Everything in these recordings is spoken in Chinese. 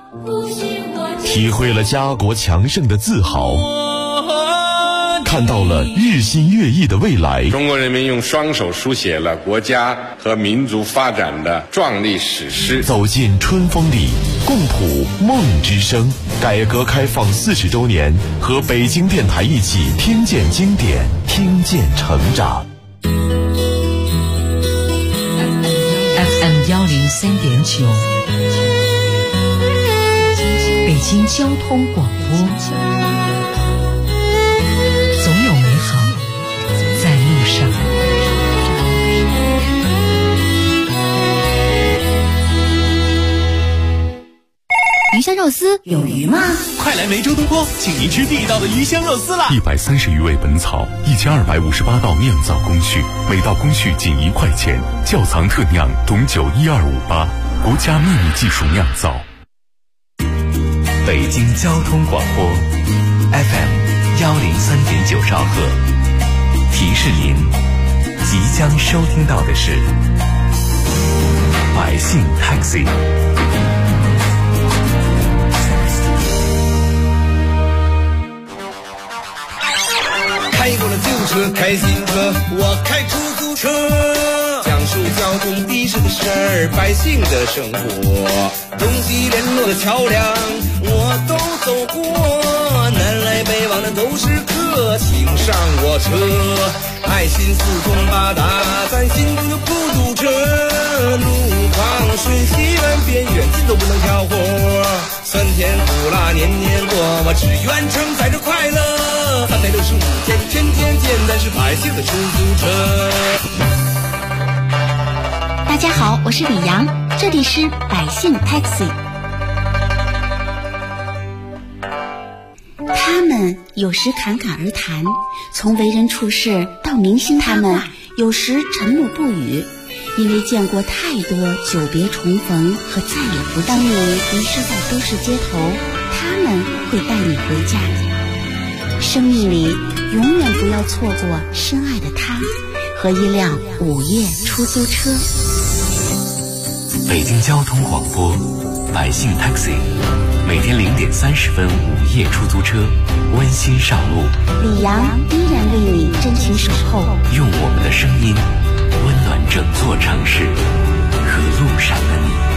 体会了家国强盛的自豪，看到了日新月异的未来。 中国人民用双手书写了国家和民族发展的壮丽史诗。 走进春风里，共谱梦之声。改革开放40周年，和北京电台一起听见经典，听见成长。 FM 103.9，北京交通广播。总有美好在路上。 鱼香肉丝有鱼吗？ 快来梅州东坡，请您吃地道的鱼香肉丝啦 ！130余味本草，1258道酿造工序，每道工序仅1块钱，窖藏特酿董酒12588，国家秘密技术酿造。 北京交通广播 FM 103.9兆赫，提示您即将收听到的是百姓 Taxi。 开过了旧车，开新车，我开出租车，讲述交通的士的事儿，百姓的生活，东西联络的桥梁我都走过，南来北往的都是客，请上我车，爱心四通八达，咱心中就不堵车，路旁顺西南边远近都不能挑活，酸甜苦辣年年过，我只愿承载着快乐，365天天天见，咱是百姓的出租车。 大家好，我是李阳，这里是百姓 Taxi。 他们有时侃侃而谈，从为人处事到明星他们有时沉默不语，因为见过太多久别重逢和再也不当你迷失在都市街头，他们会带你回家。生命里永远不要错过深爱的他和一辆午夜出租车。 北京交通广播百姓 Taxi， 每天0点30分午夜出租车温馨上路， 李阳依然为你真情守候， 用我们的声音温暖整座城市和路上的你。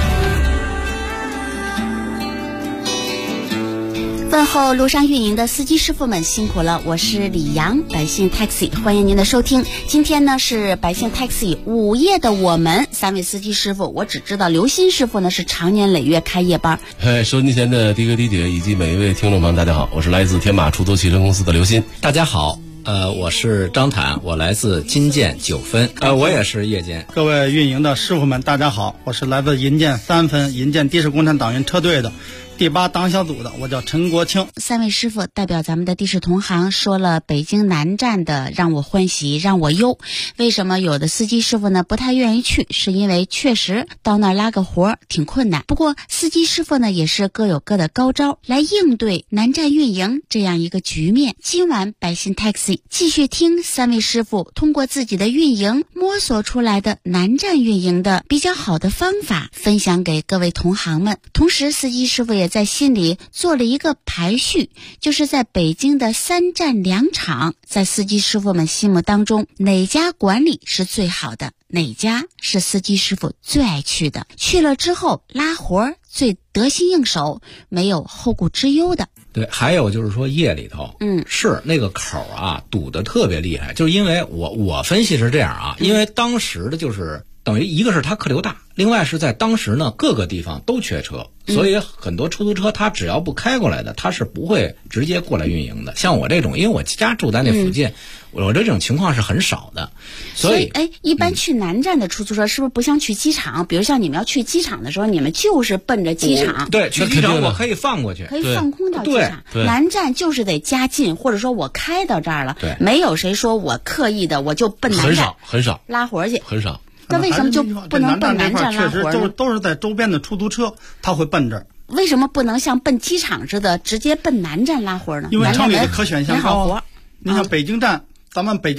问候路上运营的司机师傅们辛苦了，我是李阳，百姓 Taxi， 欢迎您的收听。今天呢是百姓 Taxi 午夜的我们3位司机师傅，我只知道刘鑫师傅呢是常年累月开夜班。 收音机前的的哥的姐以及每一位听众朋友大家好，我是来自天马出租汽车公司的刘鑫。 大家好，我是张坦，我来自金建9分，我也是夜间。 各位运营的师傅们大家好，我是来自银建3分银建的士共产党员车队的第8党小组的，我叫陈国清。 3位师傅代表咱们的的士同行说了北京南站的让我欢喜让我忧。为什么有的司机师傅呢不太愿意去，是因为确实到那儿拉个活挺困难。不过司机师傅呢也是各有各的高招来应对南站运营这样一个局面。今晚百姓 Taxi 继续听3位师傅通过自己的运营摸索出来的南站运营的比较好的方法分享给各位同行们。同时司机师傅也在心里做了一个排序，就是在北京的3站2场，在司机师傅们心目当中哪家管理是最好的，哪家是司机师傅最爱去的，去了之后拉活最得心应手，没有后顾之忧的。 对，还有就是说夜里头，是那个口啊堵得特别厉害，就是因为我分析是这样啊，因为当时的就是等于一个是它客流大，另外是在当时呢各个地方都缺车，所以很多出租车它只要不开过来的，它是不会直接过来运营的。像我这种，因为我家住在那附近，我这种情况是很少的。所以一般去南站的出租车是不是不像去机场？比如像你们要去机场的时候，你们就是奔着机场。 对，去机场我可以放过去， 可以放空到机场。南站就是得加近，或者说我开到这儿了，没有谁说我刻意的我就奔南站， 很少拉活去， 很少。 那为什么就不能奔南站拉活呢？ 确实都是在周边的出租车，他会奔这儿。 为什么不能像奔机场似的直接奔南站拉活呢？ 因为城里的可选项高。你像北京站，咱们北京站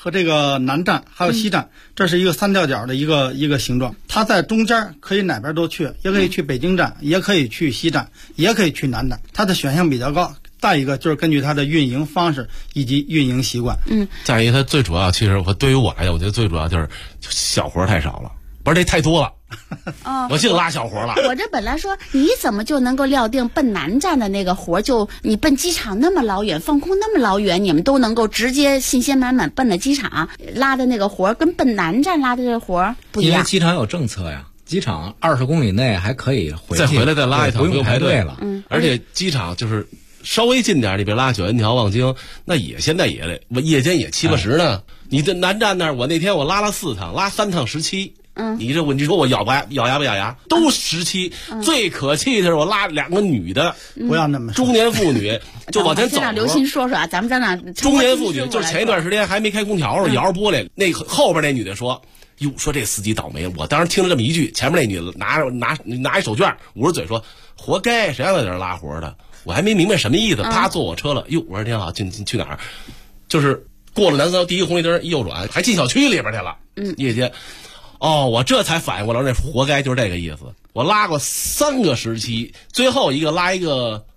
和这个南站还有西站，这是一个三吊角的一个形状。它在中间可以哪边都去，也可以去北京站，也可以去西站，也可以去南站，它的选项比较高。再一个就是根据它的运营方式以及运营习惯。 再一个，它最主要，其实对于我来讲，我觉得最主要就是小活太少了，不是这太多了。我净拉小活了。 我这本来说你怎么就能够料定奔南站的那个活，就你奔机场那么老远，放空那么老远，你们都能够直接信心满满奔了机场拉的那个活，跟奔南站拉的这个活不一样。 因为机场有政策呀，机场20公里内还可以再回来再拉一趟， 不用排队了。 而且机场就是稍微近点，你别拉9元桥、望京，那现在也得夜间也70-80呢。你这南站那儿，我那天我拉了4趟，拉3趟17。你说我咬牙不咬牙，都17。最可气的是我拉2个女的， 不要那么中年妇女就往前走。 让刘鑫说说啊，咱们在那中年妇女，就前一段时间还没开空调时候摇着玻璃，那后边那女的说。哟，说这司机倒霉了！我当时听了这么一句，前面那女的拿一手绢捂着嘴说：“活该，谁让在这儿拉活的？”我还没明白什么意思，他坐我车了。哟，我说挺好，去哪儿？就是过了南三第一红绿灯，一右转，还进小区里边去了。夜间，我这才反应过来，这活该就是这个意思。我拉过3个17，最后一个拉一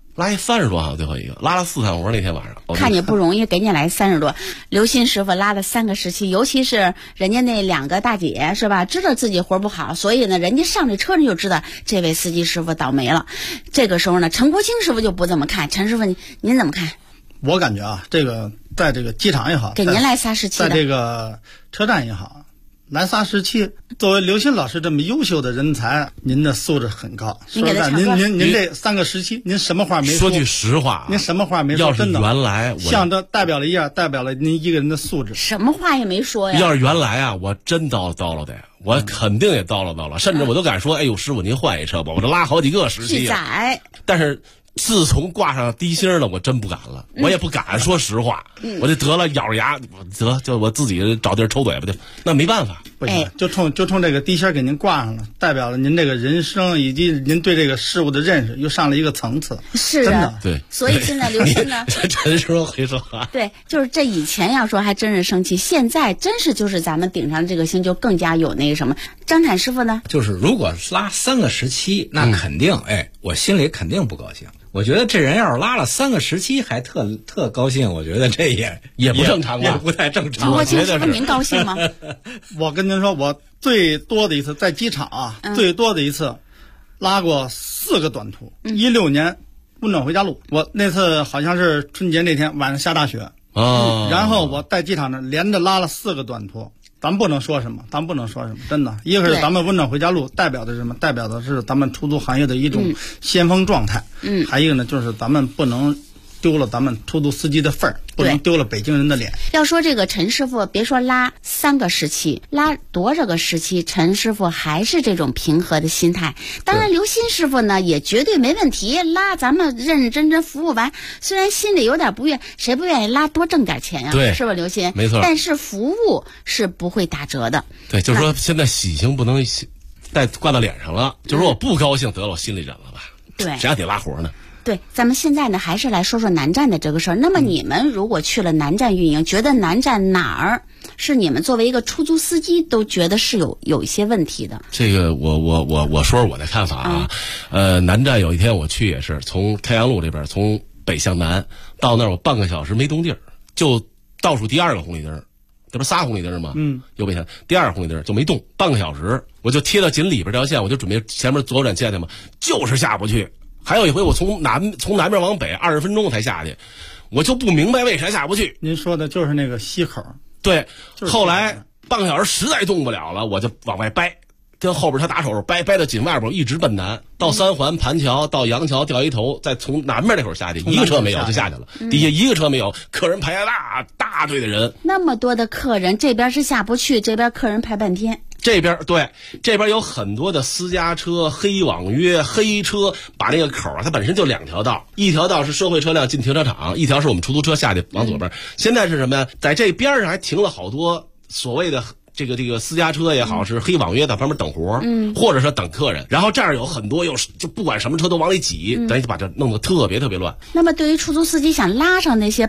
30多好，最后一个拉了4趟活那天晚上。 看你不容易，给你来30多。刘鑫师傅拉了3个17，尤其是人家那2个大姐是吧，知道自己活不好，所以呢，人家上这车上就知道这位司机师傅倒霉了。这个时候呢，陈国清师傅就不这么看。陈师傅，您怎么看？ 我感觉这个在这个机场也好， 给您来仨17的， 在这个车站也好。来仨17，作为刘鑫老师这么优秀的人才，您的素质很高。说实在，您这3个17，您什么话没说？ 说句实话， 您什么话没说？ 要是原来像这代表了您一个人的素质。 什么话也没说呀。 要是原来啊，我真叨叨的，我肯定也叨叨，甚至我都敢说，哎呦，师傅您换一车吧，我这拉好几个17。但是。自从挂上低星了，我真不敢了，我也不敢说实话，我就得了，咬着牙就我自己找地儿抽嘴巴去，那没办法， 不行，就冲这个低星给您挂上了，代表了您这个人生以及您对这个事物的认识又上了一个层次。 是啊， 真的对。 所以现在刘鑫呢， 陈说会说话， 对，就是这以前要说还真是生气，现在真是就是咱们顶上这个星就更加有那个什么。张产师傅呢， 就是如果拉3个17，那肯定我心里肯定不高兴。我觉得这人要是拉了3个17还特高兴，我觉得这也不正常吧， 也不太正常。 我觉得您高兴吗？ 我跟您说，我最多的一次在机场最多的一次拉过4个短途。16年温暖回家路，我那次好像是春节那天晚上下大雪然后我在机场那连着拉了4个短途。咱不能说什么，真的。一个是咱们温暖回家路代表的是什么？代表的是咱们出租行业的一种先锋状态。还一个呢，就是咱们不能丢了咱们出租司机的份儿，不能丢了北京人的脸。 要说这个陈师傅，别说拉3个17，拉多少个17，陈师傅还是这种平和的心态。当然，刘鑫师傅呢也绝对没问题，拉咱们认认真真服务完，虽然心里有点不愿，谁不愿意拉多挣点钱呀？ 对， 是吧，刘鑫？ 没错。 但是服务是不会打折的。 对，就是说现在喜庆不能挂到脸上了，就是说我不高兴得了，我心里忍了吧。 对， 谁让你拉活呢？ 对，咱们现在呢还是来说说南站的这个事儿。那么你们如果去了南站运营，觉得南站哪儿是你们作为一个出租司机都觉得是有一些问题的？ 这个我说说我的看法啊。南站有一天我去也是从太阳路这边从北向南到那儿，我半个小时没动地儿，就倒数第2个红绿灯，这不3红绿灯吗？右北向第2个红绿灯就没动，半个小时我就贴到紧里边这条线，我就准备前面左转下去嘛，就是下不去。还有一回我从南边往北20分钟才下去，我就不明白为啥下不去。 您说的就是那个西口。 对，后来半个小时实在动不了了，我就往外掰，跟后边他打手掰到紧外边，一直奔南，到3环盘桥，到杨桥钓鱼头，再从南边那会儿下去，一个车没有就下去了，底下一个车没有，客人排大队的人， 那么多的客人，这边是下不去，这边客人排半天。 这边有很多的私家车、黑网约、黑车，把那个口它本身就2条道，一条道是社会车辆进停车场，一条是我们出租车下去往左边。现在是什么呀？在这边上还停了好多所谓的这个私家车也好，是黑网约在旁边等活，或者说等客人。然后这儿有很多就不管什么车都往里挤，等于把这弄得特别特别乱。 那么对于出租司机想拉上那些排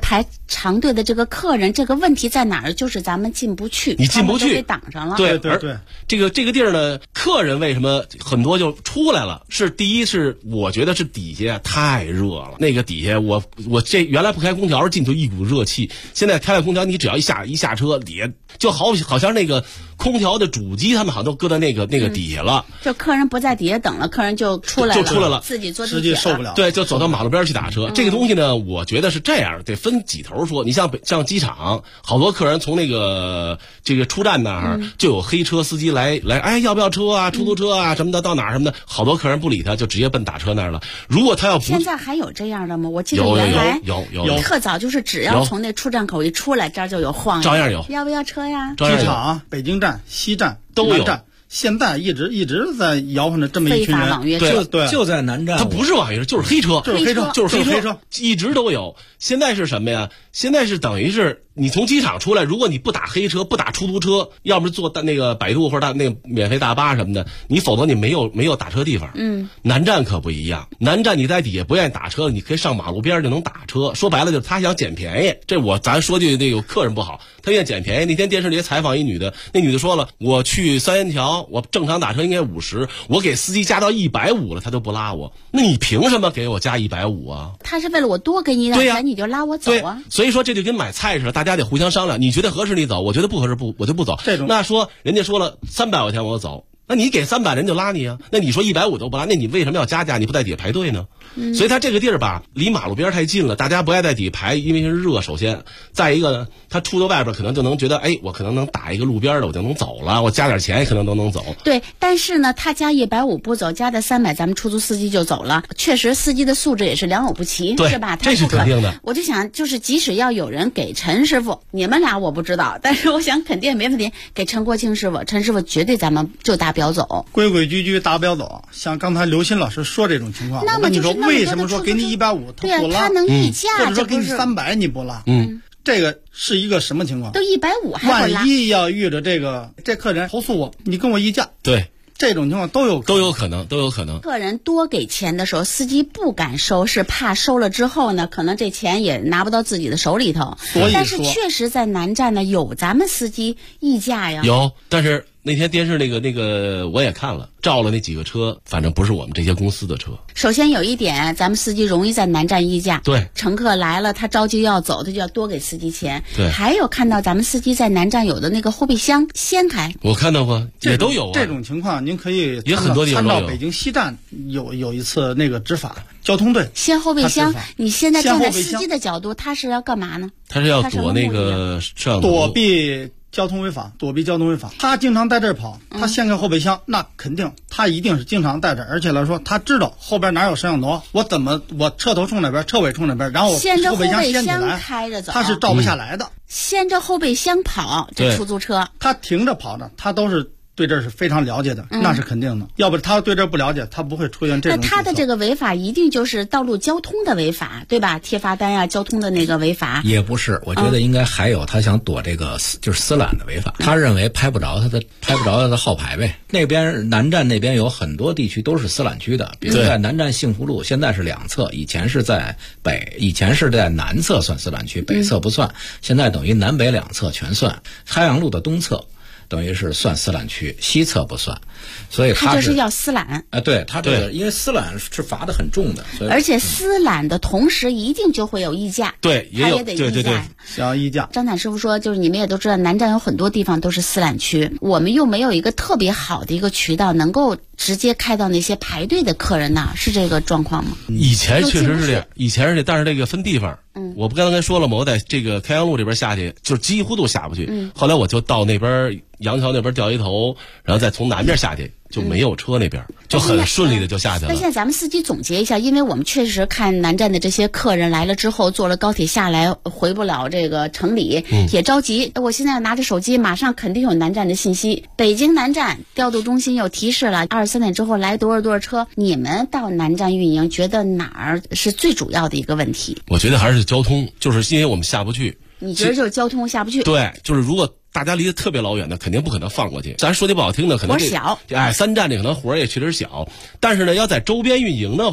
长队的这个客人，这个问题在哪儿？就是咱们进不去， 你进不去， 给挡上了。 对对对， 这个地儿呢，客人为什么很多就出来了？是第一是我觉得是底下太热了，那个底下我这原来不开空调进去一股热气，现在开了空调，你只要一下车，底下就好像那个空调的主机，他们好像都搁在那个底下了。 就客人不在底下等了，客人就出来了，自己坐地铁了， 受不了。 对，就走到马路边去打车。这个东西呢，我觉得是这样，得分几头说。你像机场，好多客人从这个出站那儿就有黑车司机来，哎，要不要车啊？出租车啊什么的，到哪儿什么的，好多客人不理他，就直接奔打车那儿了。如果他要不现在还有这样的吗？我记得原来有特早，就是只要从那出站口一出来，这儿就有晃悠， 照样有。 要不要车呀？ 机场、北京站、西站都有。 现在一直在摇晃着这么一群人， 对，就在南站， 它不是网约车，就是黑车， 就是黑车， 一直都有。现在是什么呀？现在是等于是你从机场出来，如果你不打黑车，不打出租车，要么坐那个百度或者那个免费大巴什么的，你否则你没有打车地方。南站可不一样，南站你在底下不愿意打车，你可以上马路边就能打车。说白了就是他想捡便宜，咱说句那个客人不好，他愿意捡便宜。那天电视里采访一女的，那女的说了，我去三元桥，我正常打车应该50，我给司机加到150了，他都不拉我，那你凭什么给我加150啊？ 他是为了我多给你点钱，你就拉我走啊？ 所以说这就跟买菜似的，大家得互相商量，你觉得合适你走，我觉得不合适我就不走。那说人家说了300块钱我走，那你给300人就拉你啊？那你说150都不拉，那你为什么要加价？你不在底下排队呢？所以他这个地儿吧，离马路边太近了，大家不爱在底下排，因为是热。首先，再一个呢，他出到外边可能就能觉得，哎，我可能能打一个路边的，我就能走了，我加点钱可能都能走。 对，但是呢，他加150不走，加的300，咱们出租司机就走了。确实，司机的素质也是良莠不齐，是吧？ 这是肯定的。 我就想，就是即使要有人给陈师傅，你们俩我不知道，但是我想肯定没问题，给陈国庆师傅，陈师傅绝对咱们就达标走， 规规矩矩达标走。像刚才刘鑫老师说这种情况，我跟你说，为什么说给你150他不拉？ 他能议价， 或者说给你300你不拉？这个是一个什么情况？ 都150还不拉？ 万一要遇着这客人投诉我，你跟我议价， 对。 这种情况都有可能。 客人多给钱的时候，司机不敢收，是怕收了之后呢，可能这钱也拿不到自己的手里头。但是确实在南站呢，有咱们司机议价呀。 有，但是那天电视那个我也看了，照了那几个车，反正不是我们这些公司的车。 首先有一点，咱们司机容易在南站议价。 对， 乘客来了，他着急要走，他就要多给司机钱。 对， 还有看到咱们司机在南站有的那个后备箱掀开， 我看到过，也都有啊。 这种情况您可以也很多地方参照北京西站有一次那个执法交通队掀后备箱。你现在站在司机的角度，他是要干嘛呢？ 他是要躲那个摄像头， 躲避交通违法。他经常在这儿跑，他掀开后备箱，那肯定他一定是经常在这儿，而且来说他知道后边哪有摄像头，我车头冲那边，车尾冲那边，然后我后备箱掀起来开着走， 他是照不下来的。 掀着后备箱跑，这出租车他停着跑着，他都是对这是非常了解的，那是肯定的。要不他对这不了解，他不会出现这种。 那他的这个违法一定就是道路交通的违法，对吧？贴罚单啊，交通的那个违法。 也不是，我觉得应该还有他想躲这个就是私揽的违法。他认为拍不着他的号牌呗。那边南站那边有很多地区都是私揽区的，比如在南站幸福路，现在是两侧，以前是在南侧算私揽区，北侧不算，现在等于南北两侧全算。海洋路的东侧等于是算私揽区，西侧不算，所以他就是要私揽。 对，他这个因为私揽是罚的很重的， 而且私揽的同时一定就会有议价。 对， 也有，对， 想要议价。 张坦师傅说，就是你们也都知道，南站有很多地方都是私揽区，我们又没有一个特别好的一个渠道能够直接开到那些排队的客人那儿，是这个状况吗？ 以前确实是这样，但是这个分地方。我不刚才说了吗？我在这个开阳路这边下去，就是几乎都下不去。后来我就到那边杨桥那边掉一头，然后再从南边下去，就没有车那边，就很顺利的就下去了。 那现在咱们司机总结一下，因为我们确实看南站的这些客人来了之后，坐了高铁下来回不了这个城里，也着急。我现在拿着手机，马上肯定有南站的信息。北京南站调度中心有提示了，23点之后来多少车。你们到南站运营，觉得哪儿是最主要的一个问题？ 我觉得还是交通，就是因为我们下不去。 你觉得就是交通下不去？ 对，就是如果大家离得特别老远的，肯定不可能放过去。咱说句不好听的，可能活小， 3站这可能活也确实小，但是呢，要在周边运营的话，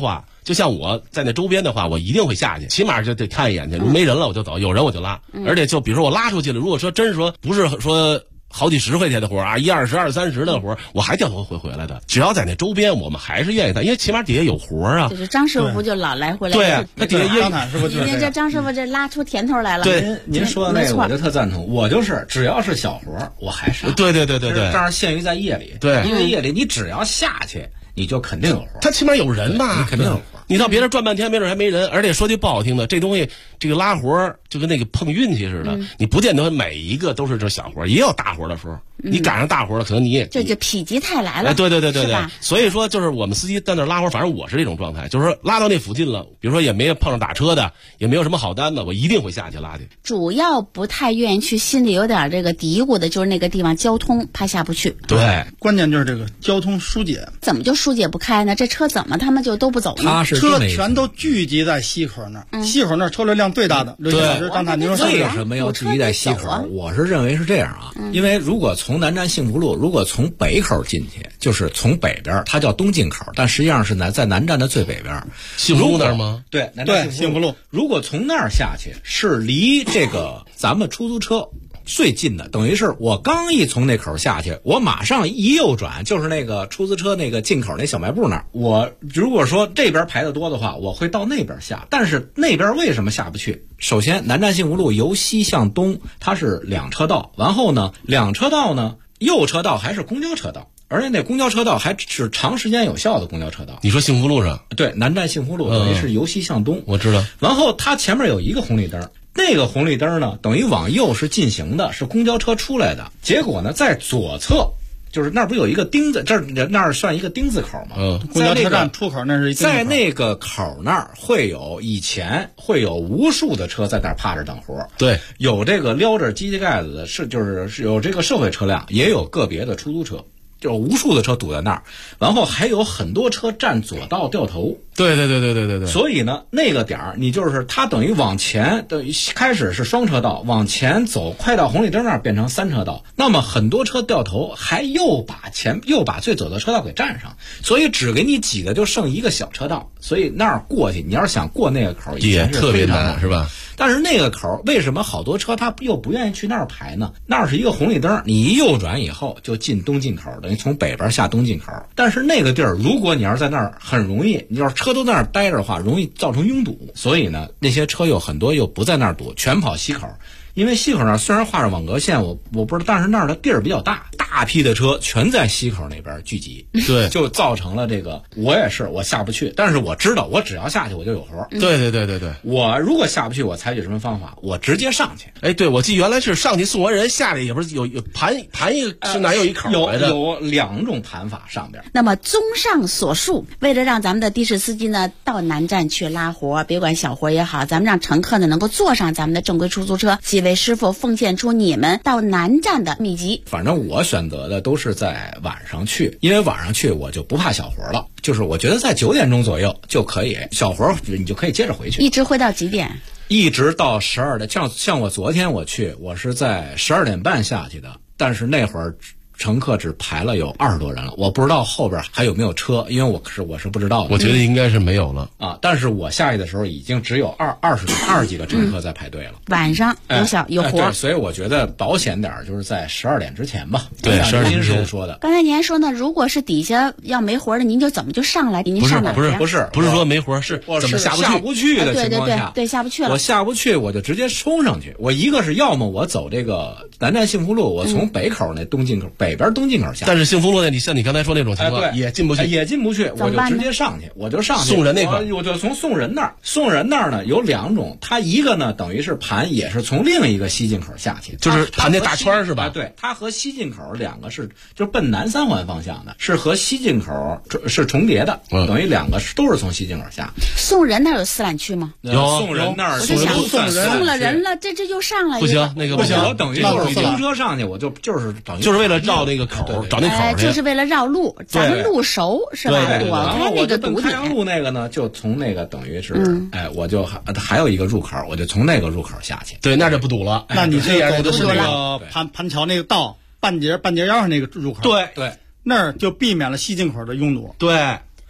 就像我在那周边的话，我一定会下去，起码就得看一眼去，没人了我就走，有人我就拉。而且就比如说我拉出去了，如果说真是说不是说好几十块钱的活啊，10、20、20、30的活，我还掉头会回来的。只要在那周边，我们还是愿意干，因为起码底下有活啊。 就是张师傅就老来回来。 对啊，他底下张坦师傅就是您这张师傅这拉出甜头来了。 对，您说的那个我就特赞同。我就是只要是小活，我还上。 对，这样限于在夜里。 对， 因为夜里你只要下去，你就肯定有活。 他起码有人嘛， 你肯定有活。 你到别人转半天，没准还没人。而且说句不好听的，这东西这个拉活就跟那个碰运气似的，你不见得每一个都是这小活，也有大活的时候。你赶上大活了，可能你也这就否极泰来了。 对，所以说就是我们司机在那拉活，反正我是这种状态，就是说拉到那附近了，比如说也没有碰上打车的，也没有什么好单的，我一定会下去拉去。 主要不太愿意去，心里有点这个嘀咕的，就是那个地方交通怕下不去。 对， 关键就是这个交通疏解。 怎么就疏解不开呢？这车怎么他们就都不走呢？ 车全都聚集在西口那儿，西口那儿车流量最大的。刘老师刚才您说为什么要聚集在西口？我是认为是这样啊，因为如果从南站幸福路，如果从北口进去，就是从北边，它叫东进口，但实际上是在南站的最北边。 幸福路那儿吗？ 对，南站幸福路。如果从那儿下去，是离这个咱们出租车最近的，等于是我刚一从那口下去，我马上一右转就是那个出租车那个进口那小卖部那儿。我如果说这边排的多的话，我会到那边下，但是那边为什么下不去？首先，南站幸福路由西向东，它是2车道，然后呢，2车道呢，右车道还是公交车道。而且那公交车道还是长时间有效的公交车道。 你说幸福路上？ 对，南站幸福路等于是由西向东。 我知道。然后它前面有一个红绿灯，那个红绿灯呢，等于往右是进行的，是公交车出来的。结果呢，在左侧，就是那儿不有一个钉子，那儿算一个丁字口吗？ 公交车站出口那是一个。 在那个口那儿以前会有无数的车在那儿趴着等活。 对， 有这个撩着机器盖子的，就是有这个社会车辆，也有个别的出租车。就无数的车堵在那儿，然后还有很多车占左道掉头。 对。 所以呢，那个点儿你就是它等于往前，等于开始是双车道，往前走，快到红绿灯那儿变成3车道。那么很多车掉头，还又把最左的车道给占上，所以只给你挤的就剩一个小车道。所以那儿过去，你要是想过那个口， 也特别难，是吧？ 但是那个口为什么好多车他又不愿意去那儿排呢？那儿是一个红绿灯，你一右转以后就进东进口，等于从北边下东进口。但是那个地儿，如果你要是在那儿，很容易，你要是车都在那儿待着的话，容易造成拥堵。所以呢，那些车有很多又不在那儿堵，全跑西口。因为西口那儿虽然画着网格线，我不知道，但是那儿的地儿比较大，大批的车全在西口那边聚集， 对， 就造成了这个。我也是，我下不去，但是我知道，我只要下去我就有活。 对。 我如果下不去，我采取什么方法？我直接上去。 哎，对，我记原来是上去送完人，下来也不是有盘一个，是哪有一口来的？ 有2种盘法上边。 那么综上所述，为了让咱们的的士司机呢到南站去拉活，别管小活也好，咱们让乘客呢能够坐上咱们的正规出租车。几位师傅奉献出你们到南站的秘籍。 反正我选择的都是在晚上去，因为晚上去我就不怕小活了，就是我觉得在9点钟左右就可以，小活你就可以接着回去。 一直会到几点？ 一直到12点。像我昨天我去，我是在12点半下去的，但是那会儿乘客只排了有20多人了，我不知道后边还有没有车，因为我是不知道的。 我觉得应该是没有了啊，但是我下去的时候已经只有20几个乘客在排队了。 晚上有活， 对，所以我觉得保险点就是在12点之前吧。 对，12点之前说的。 刚才您还说呢，如果是底下要没活的，您就怎么就上来？您上哪儿？ 不是说没活，是怎么下不去的情况下， 对，下不去了。 我下不去，我就直接冲上去。我一个是要么我走这个南站幸福路，我从北口那东进口北边东进口下。 但是幸福路那，像你刚才说那种情况，也进不去， 我就直接上去， 送人那块， 我就从送人那儿呢有2种，它一个呢等于是盘，也是从另一个西进口下去， 就是盘那大圈是吧？ 对，它和西进口2个是就奔南3环方向的，是和西进口是重叠的，等于2个都是从西进口下。 送人那有私揽区吗？ 有送人那儿， 送了人了，这就上来不行，那个不行， 我等于就是公车上去，我就是等于就是为了绕那个口，找那口去， 就是为了绕路，咱们路熟是吧？躲开那个堵点。 太阳路那个呢，就从那个等于是，我就还有一个入口，我就从那个入口下去。 对，那就不堵了。 那你这走的是那个盘桥那个道半截腰上那个入口。 对， 那儿就避免了西进口的拥堵。 对。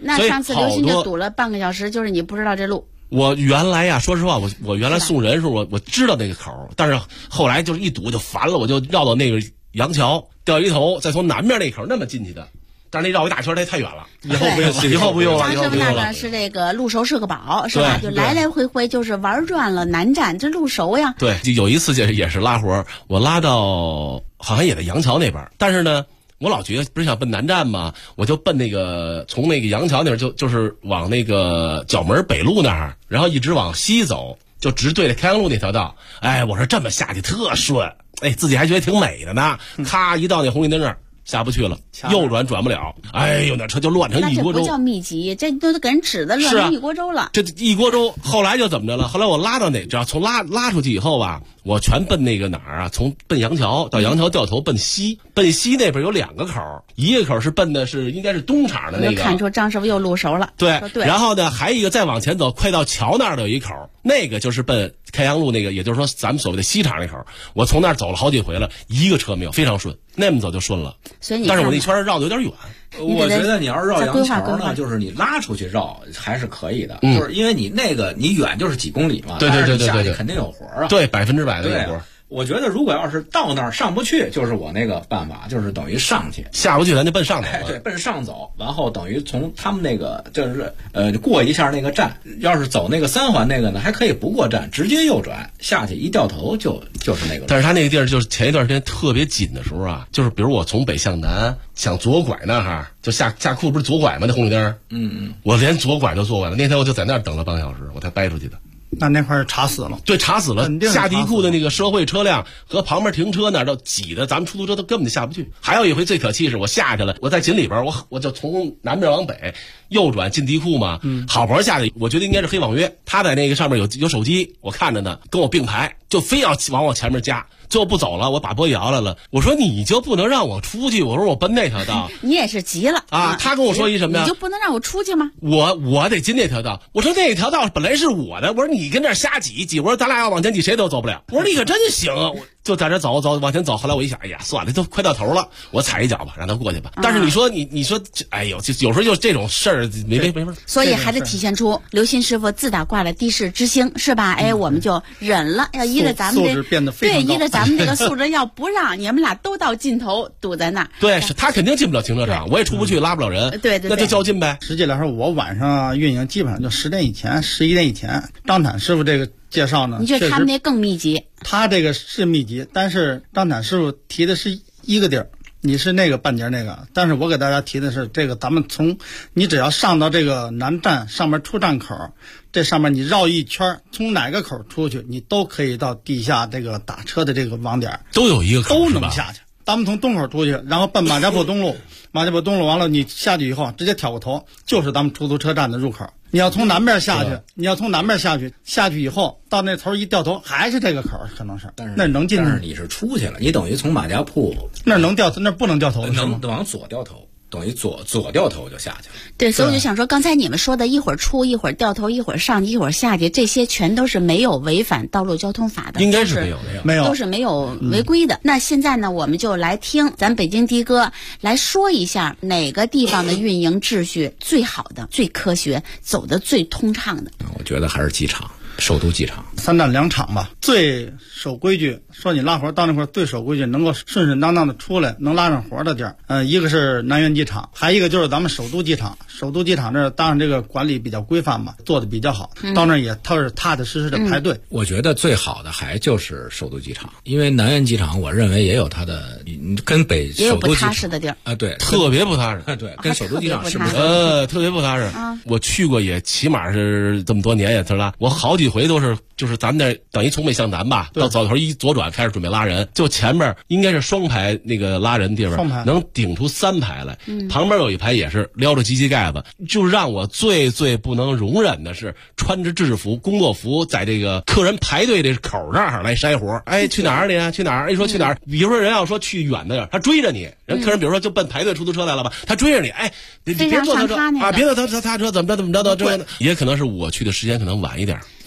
那上次刘鑫就堵了半个小时，就是你不知道这路。 我原来呀，说实话，我原来送人时候我知道那个口，但是后来就是一堵就烦了，我就绕到那个杨桥钓鱼头，再从南面那口那么进去的。但是那绕一大圈太远了，以后不用了，以后不用了。 张师傅那个是这个路熟是个宝，是吧？就来来回回就是玩转了南站，这路熟呀。 对，有一次也是拉活，我拉到好像也在杨桥那边，但是呢，我老觉得不是想奔南站吗？我就奔那个从那个杨桥那边就是往那个角门北路那儿，然后一直往西走，就直对着开阳路那条道。哎，我说这么下去特顺，哎，自己还觉得挺美的呢。咔，一到那红绿灯那儿。下不去了，右转不了，哎呦，那车就乱成一锅粥。 那这不叫密集，这都给人指的乱成一锅粥了。 这一锅粥，后来就怎么着了？后来我拉到只要从拉出去以后吧，我全奔那个哪儿啊？从奔杨桥到杨桥掉头奔西那边有2个口，一个口是奔的是应该是东厂的那个。 看出张师傅又路熟了。 对，然后呢，还有一个再往前走，快到桥那儿的有一口，那个就是奔开阳路那个，也就是说咱们所谓的西厂那口。我从那儿走了好几回了，一个车没有，非常顺，那么走就顺了。 所以你但是我那圈绕的有点远。 我觉得你要是绕杨桥呢，就是你拉出去绕还是可以的，就是因为你那个你远就是几公里嘛， 对， 下去肯定有活啊， 对，100%的有活。 我觉得如果要是到那儿上不去，就是我那个办法，就是等于上去， 下不去咱就奔上头。 对，奔上走，然后等于从他们那个就是过一下那个站，要是走那个3环那个呢，还可以不过站，直接右转下去，一掉头就是那个。 但是他那个地儿就是前一段时间特别紧的时候啊，就是比如我从北向南想左拐那哈，就下库不是左拐吗？那红绿灯，我连左拐都做完了。那天我就在那儿等了半个小时，我才掰出去的。 那块儿查死了， 对，查死了。下地库的那个社会车辆和旁边停车那儿都挤的，咱们出租车都根本就下不去。还有一回最可气是我下去了，我在井里边，我就从南边往北右转进地库嘛，好不容易下去，我觉得应该是黑网约，他在那个上面有手机，我看着呢，跟我并排，就非要往我前面加。最后不走了，我把波摇来了。我说你就不能让我出去？我说我奔那条道。 你也是急了啊！他跟我说一什么呀？ 你就不能让我出去吗？ 我得进那条道。我说那条道本来是我的。我说你跟这儿瞎挤。我说咱俩要往前挤，谁都走不了。我说你可真行啊！我就在这走往前走。后来我一想，哎呀，算了，都快到头了，我踩一脚吧，让他过去吧。但是你说你说，哎呦，就有时候就这种事儿没法。 所以还得体现出刘鑫师傅自打挂了的士之星，是吧？哎，我们就忍了，要依着咱们的对，依着咱们这个素质，要不让你们俩都到尽头堵在那儿。 对，是他肯定进不了停车场，我也出不去，拉不了人。 对， 那就较劲呗。 实际来说，我晚上运营基本上就10点以前、11点以前。张坦师傅这个介绍呢， 你觉得他们那更密集？ 他这个是密集，但是张坦师傅提的是一个地儿，你是那个半截那个，但是我给大家提的是这个，咱们你只要上到这个南站上面出站口，这上面你绕一圈，从哪个口出去，你都可以到地下这个打车的这个网点， 都有一个口都能下去。咱们从东口出去，然后奔马家堡东路，马家堡东路完了，你下去以后直接挑个头，就是咱们出租车站的入口。你要从南边下去，下去以后到那头一掉头还是这个口，可能是， 但是那能进去。 但是你是出去了，你等于从马家铺那能掉，那不能掉头， 能往左掉头。等于左掉头就下去了。 对，所以我就想说，刚才你们说的一会儿出一会儿掉头，一会儿上去一会儿下去，这些全都是没有违反道路交通法的， 应该是没有， 都是没有违规的。那现在呢，我们就来听咱北京的哥来说一下哪个地方的运营秩序最好的、最科学、走得最通畅的。 我觉得还是机场。首都机场 3站2场吧，最守规矩。说你拉活到那块最守规矩，能够顺顺当当的出来，能拉上活的地儿。一个是南苑机场，还一个就是咱们首都机场。首都机场这当然这个管理比较规范嘛，做的比较好。到那儿也他是踏踏实实的排队。 我觉得最好的还就是首都机场，因为南苑机场我认为也有它的跟首都机场也有不踏实的地儿啊，对， 特别不踏实。 对，跟首都机场是不是？ 特别不踏实。我去过也起码是这么多年也是啦，我好几回都是就是咱们那等于从北向南吧，到早头一左转开始准备拉人，就前面应该是双排那个拉人地方能顶出3排来，旁边有一排也是撩着机器盖子。就让我最不能容忍的是穿着制服工作服在这个客人排队的口那儿来筛活。哎，去哪儿你啊？去哪儿？一说去哪儿，比如说人要说去远的，他追着你，人客人比如说就奔排队出租车来了吧，他追着你，哎，别坐他车啊，别坐他车怎么着，这也可能是我去的时间可能晚一点。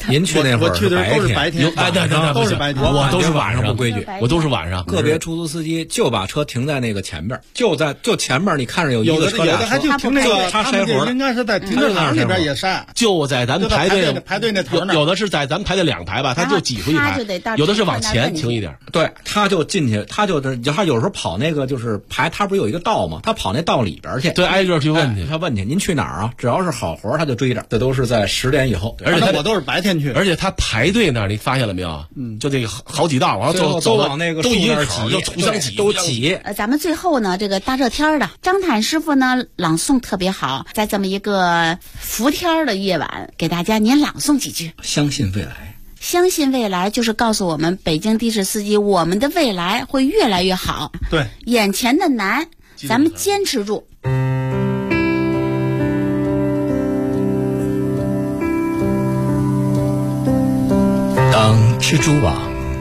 您去那会儿我去的都是白天，都是白天， 我都是晚上不规矩， 我都是晚上。 个别出租司机就把车停在那个前边，就前面，你看着有一个车有的还就停那个， 他筛活， 应该是在停车场里边也晒， 就在咱们排队那头， 有的是在咱们排的2排吧，他就挤出一排，有的是往前停一点。 对，他就进去，他有时候跑那个就是排，他不是有一个道吗？他跑那道里边去， 对，挨个去问去， 他问去您去哪儿啊？只要是好活他就追着，这都是在10点以后， 而且我都是白天去， 而且他排队那儿，你发现了没有？就这个好几道，然后走往那个都一个口， 就互相挤， 都挤。 咱们最后呢，这个大热天的，张坦师傅呢朗诵特别好，在这么一个伏天的夜晚，给大家您朗诵几句。 相信未来。 相信未来就是告诉我们北京的士司机，我们的未来会越来越好。 对， 眼前的难，咱们坚持住。 当蜘蛛网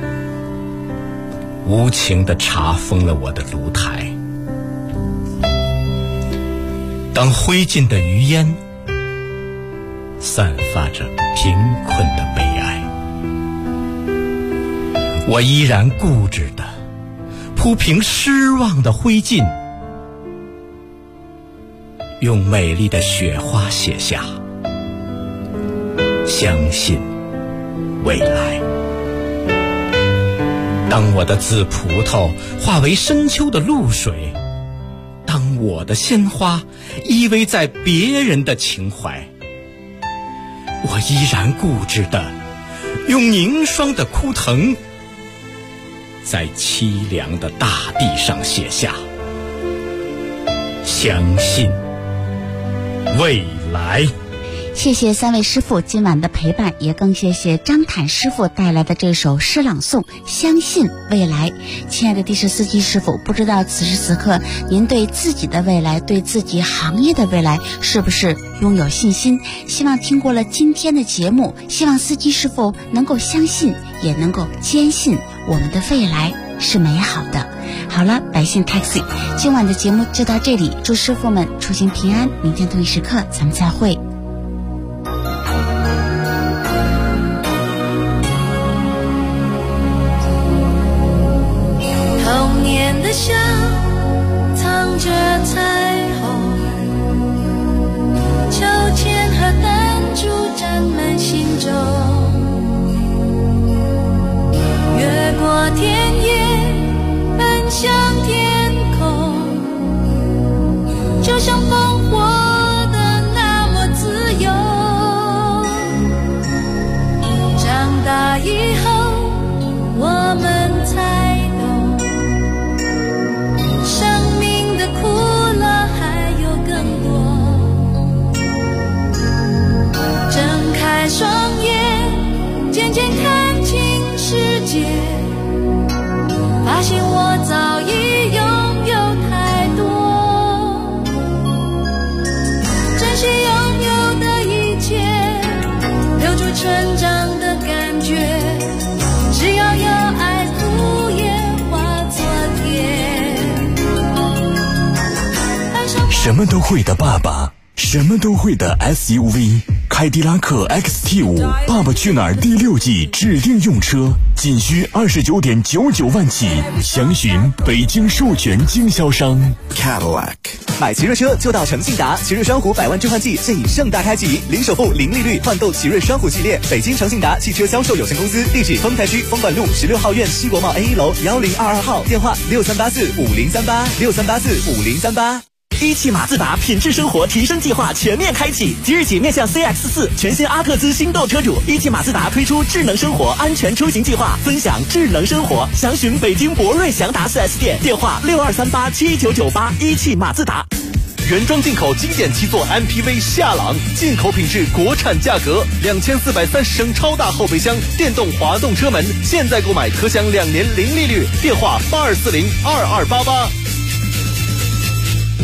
无情地查封了我的炉台，当灰烬的余烟散发着贫困的悲哀，我依然固执地铺平失望的灰烬，用美丽的雪花写下相信未来。当我的紫葡萄化为深秋的露水，当我的鲜花依偎在别人的情怀，我依然固执地用凝霜的枯藤在凄凉的大地上写下相信未来。 谢谢3位师傅今晚的陪伴，也更谢谢张坦师傅带来的这首诗朗诵《相信未来》。亲爱的的士司机师傅，不知道此时此刻您对自己的未来，对自己行业的未来是不是拥有信心？希望听过了今天的节目，希望司机师傅能够相信，也能够坚信我们的未来是美好的。好了，百姓 Taxi 今晚的节目就到这里，祝师傅们出行平安，明天同一时刻咱们再会。 笑藏着彩虹，秋千和弹珠沾满心中，越过田野奔向天空，就像风活得那么自由。长大以后我们才双眼渐渐看清世界，发现我早已拥有太多，珍惜拥有的一切，留住成长的感觉，只要有爱敷衍化作甜。 什么都会的爸爸，什么都会的 SUV。凯迪拉克 XT5 爸爸去哪儿第6季指定用车，仅需29.99万起，详询北京授权经销商 Cadillac。 买奇瑞车就到诚信达，奇瑞双虎100万置换季现已盛大开启，零首付零利率换购奇瑞双虎系列。北京诚信达汽车销售有限公司，地址丰台区丰管路16号院西国贸 A1 楼1022号，电话6384503863845038。一汽马自达品质生活提升计划全面开启，即日起面向 CX-4 全新阿特兹新购车主，一汽马自达推出智能生活安全出行计划，分享智能生活。详询北京博瑞祥达 4S 店，电话62387998。一汽马自达。原装进口经典7座 MPV 夏朗，进口品质，国产价格，2430升超大后备箱，电动滑动车门，现在购买可享2年零利率。电话82402288。